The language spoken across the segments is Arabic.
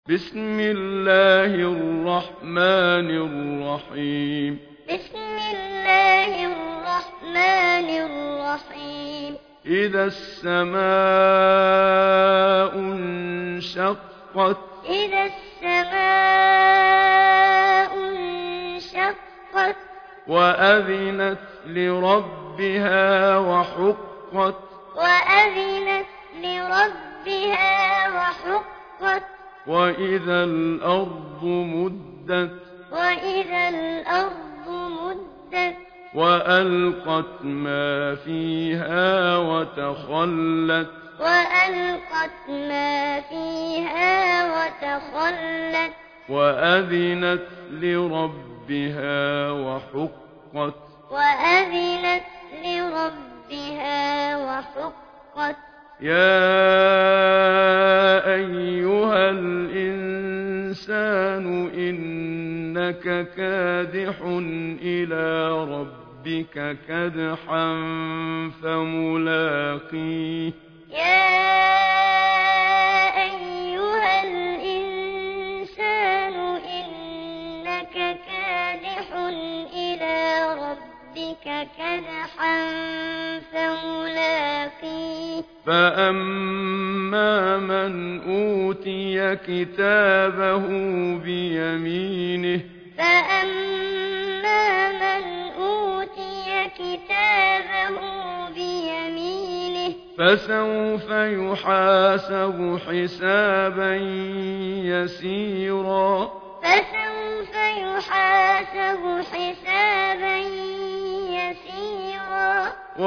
بسم الله الرحمن الرحيم. بسم الله الرحمن الرحيم. إذا السماء انشقت. إذا السماء انشقت. وأذنت لربها وحقت. وأذنت لربها وحقت. وإذا الأرض مدت. وإذا الأرض مدت. وألقت ما فيها وتخلت. وألقت ما فيها وتخلت. وأذنت لربها وحقت. وأذنت لربها وحقت. يا أيها الإنسان إنك كادح إلى ربك كدحا فملاقيه. يا أيها الإنسان إنك كادح إلى ربك كدحا فملاقيه. فأما من أوتي كتابه بيمينه. فأما من أوتي كتابه بيمينه. فسوف يحاسب حسابا يسيرا. فسوف يحاسب حسابا يسيرا.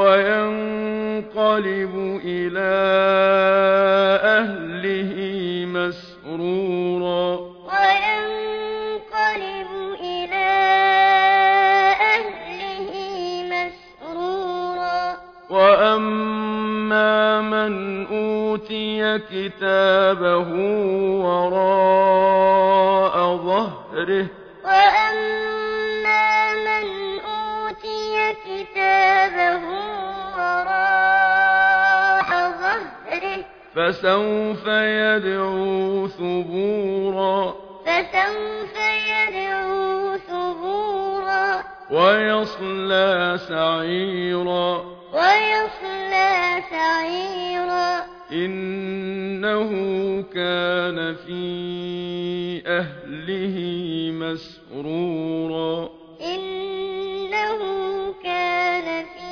وينقلب إلى أهله مسرورا. وينقلب إلى أهله مسرورا. وأما من أوتي كتابه وراء ظهره. وأما من أوتي كتابه وراء ظهره. فسوف يدعو ثبورا. فسوف يدعو ثبورا. ويصلى سعيرا. ويصلى سعيرا. إنه كان في أهله مسرورا. إنه كان في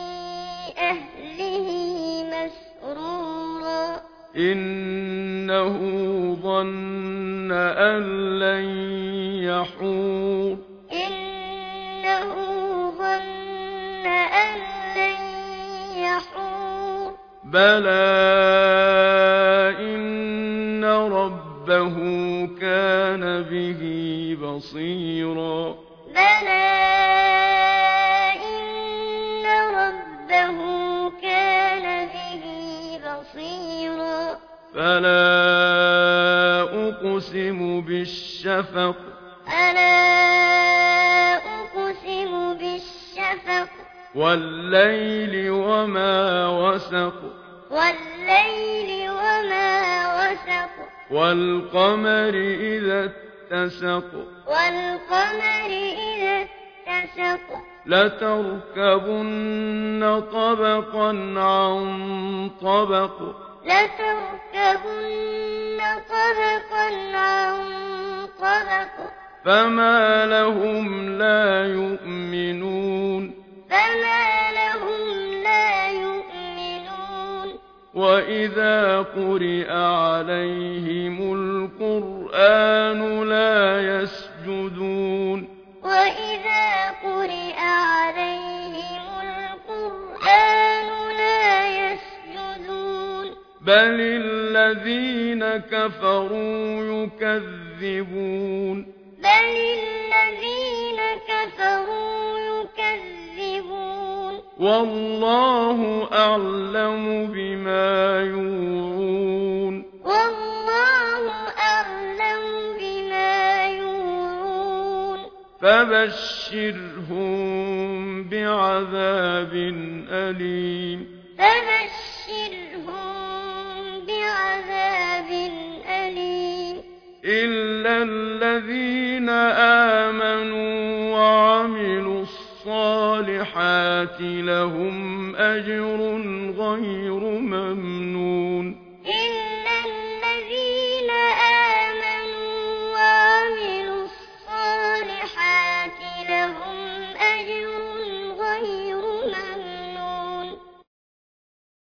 أهله مسرورا. إنه ظن أن لن يحور. إنه ظن أن لن يحور. بلى إن ربه كان به بصيرا. بلى إن ربه كان به بصيرا. فلا أقسم بالشفق. فلا أقسم بالشفق. والليل وما وسق. والليل وما وسق. والقمر إذا اتسق. والقمر إذا اتسق. لتركبن طبقا عن طبق. لتركبن طبقا عن طبق. فما لهم لا يؤمنون. فما لهم لا يؤمنون. وإذا قرئ عليهم القرآن لا يسجدون. وإذا قرئ عليهم القرآن لا يسجدون. بل الذين كفروا يكذبون. بل الذين كفروا يكذبون. والله أعلم بما يوعون. والله أعلم بما يوعون. فبشرهم بعذاب أليم. فبشرهم بعذاب أليم. إلا الذين آمنوا وعملوا الصالحات لهم أجر غير ممنون